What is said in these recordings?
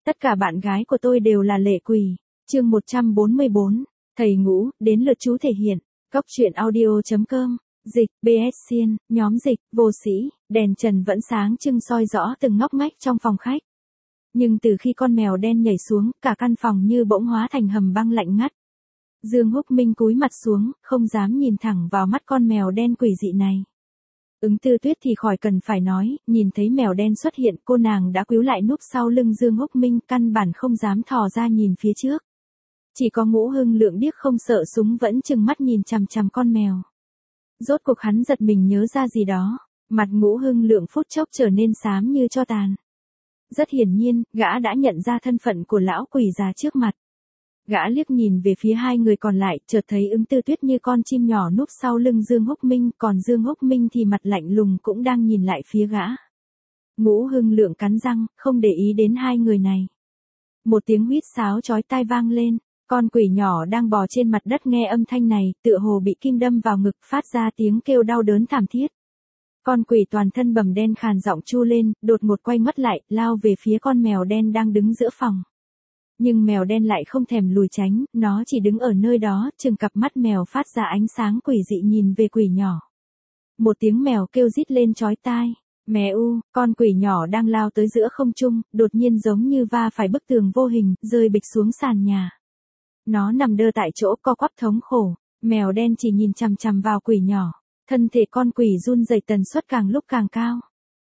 Tất cả bạn gái của tôi đều là lệ quỷ. Chương 144, thầy Ngũ, đến lượt chú thể hiện. Góc truyện audio.com. Dịch, BS Xiên, nhóm dịch, vô sĩ, đèn trần vẫn sáng trưng soi rõ từng ngóc ngách trong phòng khách. Nhưng từ khi con mèo đen nhảy xuống, cả căn phòng như bỗng hóa thành hầm băng lạnh ngắt. Dương Húc Minh cúi mặt xuống, không dám nhìn thẳng vào mắt con mèo đen quỷ dị này. Ứng Tư Tuyết thì khỏi cần phải nói, nhìn thấy mèo đen xuất hiện, cô nàng đã cúi lại núp sau lưng Dương Húc Minh, căn bản không dám thò ra nhìn phía trước. Chỉ có Ngũ Hưng Lượng điếc không sợ súng vẫn trừng mắt nhìn chằm chằm con mèo. Rốt cuộc hắn giật mình nhớ ra gì đó, mặt Ngũ Hưng Lượng phút chốc trở nên xám như tro tàn. Rất hiển nhiên, gã đã nhận ra thân phận của lão quỷ già trước mặt. Gã liếc nhìn về phía hai người còn lại, chợt thấy Ứng Tư Tuyết như con chim nhỏ núp sau lưng Dương Húc Minh, còn Dương Húc Minh thì mặt lạnh lùng cũng đang nhìn lại phía gã. Ngũ Hưng Lượng cắn răng, không để ý đến hai người này. Một tiếng huýt sáo chói tai vang lên, con quỷ nhỏ đang bò trên mặt đất nghe âm thanh này, tựa hồ bị kim đâm vào ngực, phát ra tiếng kêu đau đớn thảm thiết. Con quỷ toàn thân bầm đen khàn giọng chu lên, đột ngột quay mắt lại, lao về phía con mèo đen đang đứng giữa phòng. Nhưng mèo đen lại không thèm lùi tránh, nó chỉ đứng ở nơi đó, chừng cặp mắt mèo phát ra ánh sáng quỷ dị nhìn về quỷ nhỏ. Một tiếng mèo kêu rít lên chói tai. Mẹ u, con quỷ nhỏ đang lao tới giữa không trung, đột nhiên giống như va phải bức tường vô hình, rơi bịch xuống sàn nhà. Nó nằm đơ tại chỗ co quắp thống khổ, mèo đen chỉ nhìn chằm chằm vào quỷ nhỏ, thân thể con quỷ run rẩy tần suất càng lúc càng cao.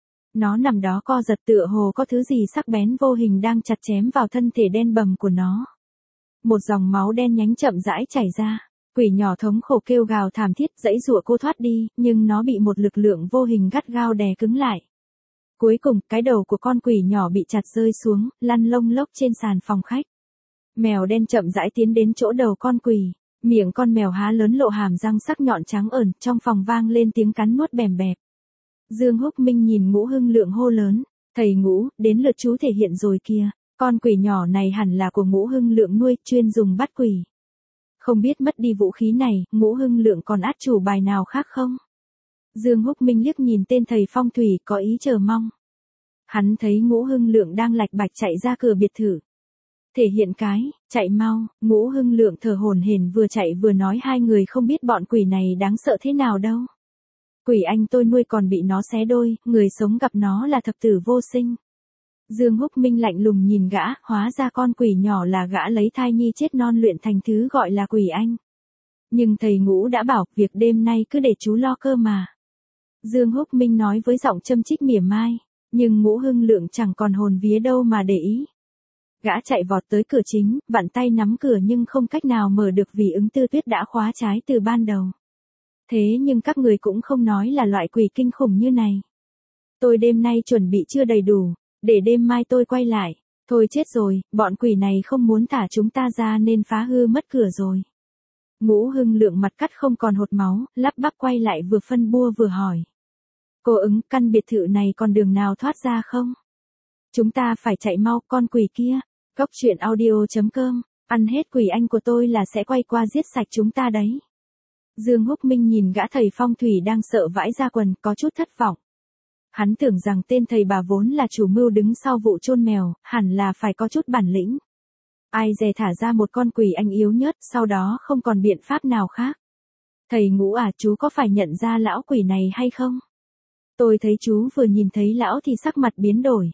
Nó nằm đó co giật tựa hồ có thứ gì sắc bén vô hình đang chặt chém vào thân thể đen bầm của nó. Một dòng máu đen nhánh chậm rãi chảy ra, quỷ nhỏ thống khổ kêu gào thảm thiết giãy giụa cô thoát đi, nhưng nó bị một lực lượng vô hình gắt gao đè cứng lại. Cuối cùng, cái đầu của con quỷ nhỏ bị chặt rơi xuống, lăn lông lốc trên sàn phòng khách. Mèo đen chậm rãi tiến đến chỗ đầu con quỷ, miệng con mèo há lớn lộ hàm răng sắc nhọn trắng ẩn, trong phòng vang lên tiếng cắn nuốt bèm bẹp. Dương Húc Minh nhìn Ngũ Hưng Lượng hô lớn, thầy Ngũ, đến lượt chú thể hiện rồi kìa, con quỷ nhỏ này hẳn là của Ngũ Hưng Lượng nuôi, chuyên dùng bắt quỷ. Không biết mất đi vũ khí này, Ngũ Hưng Lượng còn át chủ bài nào khác không? Dương Húc Minh liếc nhìn tên thầy phong thủy có ý chờ mong. Hắn thấy Ngũ Hưng Lượng đang lạch bạch chạy ra cửa biệt thự. Thể hiện cái, chạy mau, Ngũ Hưng Lượng thở hổn hển vừa chạy vừa nói hai người không biết bọn quỷ này đáng sợ thế nào đâu. Quỷ anh tôi nuôi còn bị nó xé đôi, người sống gặp nó là thập tử vô sinh. Dương Húc Minh lạnh lùng nhìn gã, hóa ra con quỷ nhỏ là gã lấy thai nhi chết non luyện thành thứ gọi là quỷ anh. Nhưng thầy Ngũ đã bảo, việc đêm nay cứ để chú lo cơ mà. Dương Húc Minh nói với giọng châm chích mỉa mai, nhưng Ngũ Hưng Lượng chẳng còn hồn vía đâu mà để ý. Gã chạy vọt tới cửa chính, vặn tay nắm cửa nhưng không cách nào mở được vì Ứng Tư Tuyết đã khóa trái từ ban đầu. Thế nhưng các người cũng không nói là loại quỷ kinh khủng như này. Tôi đêm nay chuẩn bị chưa đầy đủ, để đêm mai tôi quay lại. Thôi chết rồi, bọn quỷ này không muốn thả chúng ta ra nên phá hư mất cửa rồi. Ngũ Hưng Lượng mặt cắt không còn hột máu, lắp bắp quay lại vừa phân bua vừa hỏi. Cô Ứng, căn biệt thự này còn đường nào thoát ra không? Chúng ta phải chạy mau, con quỷ kia. Góc truyện audio.com, ăn hết quỷ anh của tôi là sẽ quay qua giết sạch chúng ta đấy. Dương Húc Minh nhìn gã thầy phong thủy đang sợ vãi ra quần, có chút thất vọng. Hắn tưởng rằng tên thầy bà vốn là chủ mưu đứng sau vụ chôn mèo, hẳn là phải có chút bản lĩnh. Ai dè thả ra một con quỷ anh yếu nhất, sau đó không còn biện pháp nào khác. Thầy Ngũ à, chú có phải nhận ra lão quỷ này hay không? Tôi thấy chú vừa nhìn thấy lão thì sắc mặt biến đổi.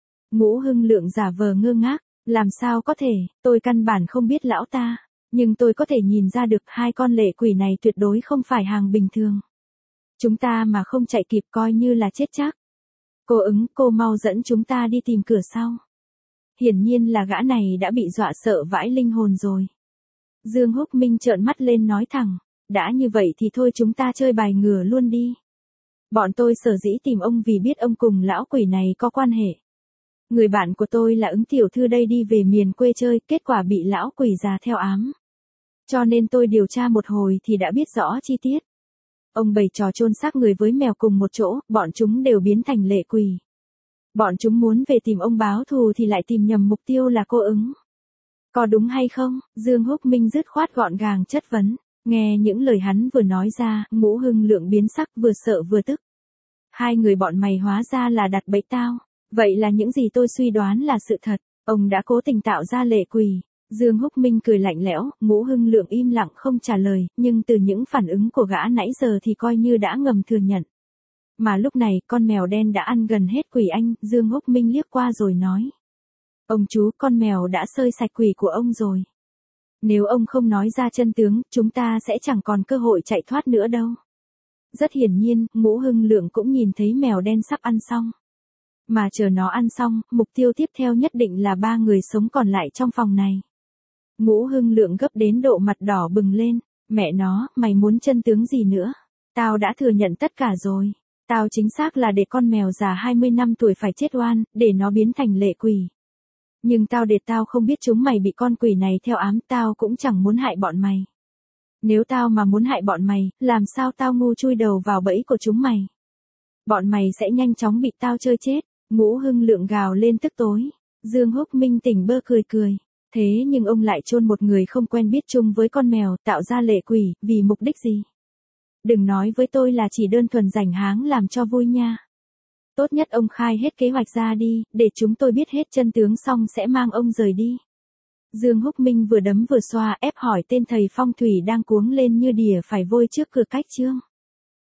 Ngũ Hưng Lượng giả vờ ngơ ngác, làm sao có thể, tôi căn bản không biết lão ta. Nhưng tôi có thể nhìn ra được hai con lệ quỷ này tuyệt đối không phải hàng bình thường. Chúng ta mà không chạy kịp coi như là chết chắc. Cô Ứng, cô mau dẫn chúng ta đi tìm cửa sau. Hiển nhiên là gã này đã bị dọa sợ vãi linh hồn rồi. Dương Húc Minh trợn mắt lên nói thẳng, đã như vậy thì thôi chúng ta chơi bài ngửa luôn đi. Bọn tôi sở dĩ tìm ông vì biết ông cùng lão quỷ này có quan hệ. Người bạn của tôi là Ứng tiểu thư đây đi về miền quê chơi, kết quả bị lão quỷ già theo ám. Cho nên tôi điều tra một hồi thì đã biết rõ chi tiết. Ông bày trò chôn xác người với mèo cùng một chỗ, bọn chúng đều biến thành lệ quỷ. Bọn chúng muốn về tìm ông báo thù thì lại tìm nhầm mục tiêu là cô Ứng. Có đúng hay không? Dương Húc Minh dứt khoát gọn gàng chất vấn. Nghe những lời hắn vừa nói ra, Ngũ Hưng Lượng biến sắc vừa sợ vừa tức. Hai người bọn mày hóa ra là đặt bẫy tao. Vậy là những gì tôi suy đoán là sự thật. Ông đã cố tình tạo ra lệ quỷ. Dương Húc Minh cười lạnh lẽo, Ngũ Hưng Lượng im lặng không trả lời, nhưng từ những phản ứng của gã nãy giờ thì coi như đã ngầm thừa nhận. Mà lúc này, con mèo đen đã ăn gần hết quỷ anh, Dương Húc Minh liếc qua rồi nói. Ông chú, con mèo đã xơi sạch quỷ của ông rồi. Nếu ông không nói ra chân tướng, chúng ta sẽ chẳng còn cơ hội chạy thoát nữa đâu. Rất hiển nhiên, Ngũ Hưng Lượng cũng nhìn thấy mèo đen sắp ăn xong. Mà chờ nó ăn xong, mục tiêu tiếp theo nhất định là 3 người sống còn lại trong phòng này. Ngũ Hưng Lượng gấp đến độ mặt đỏ bừng lên. Mẹ nó, mày muốn chân tướng gì nữa? Tao đã thừa nhận tất cả rồi. Tao chính xác là để con mèo già 20 năm tuổi phải chết oan, để nó biến thành lệ quỷ. Nhưng tao không biết chúng mày bị con quỷ này theo ám, tao cũng chẳng muốn hại bọn mày. Nếu tao mà muốn hại bọn mày, làm sao tao ngu chui đầu vào bẫy của chúng mày? Bọn mày sẽ nhanh chóng bị tao chơi chết. Ngũ Hưng Lượng gào lên tức tối. Dương Húc Minh tỉnh bơ cười cười. Thế nhưng ông lại chôn một người không quen biết chung với con mèo, tạo ra lệ quỷ, vì mục đích gì? Đừng nói với tôi là chỉ đơn thuần rảnh háng làm cho vui nha. Tốt nhất ông khai hết kế hoạch ra đi, để chúng tôi biết hết chân tướng xong sẽ mang ông rời đi. Dương Húc Minh vừa đấm vừa xoa ép hỏi tên thầy phong thủy đang cuống lên như đỉa phải vôi trước cửa cách chương.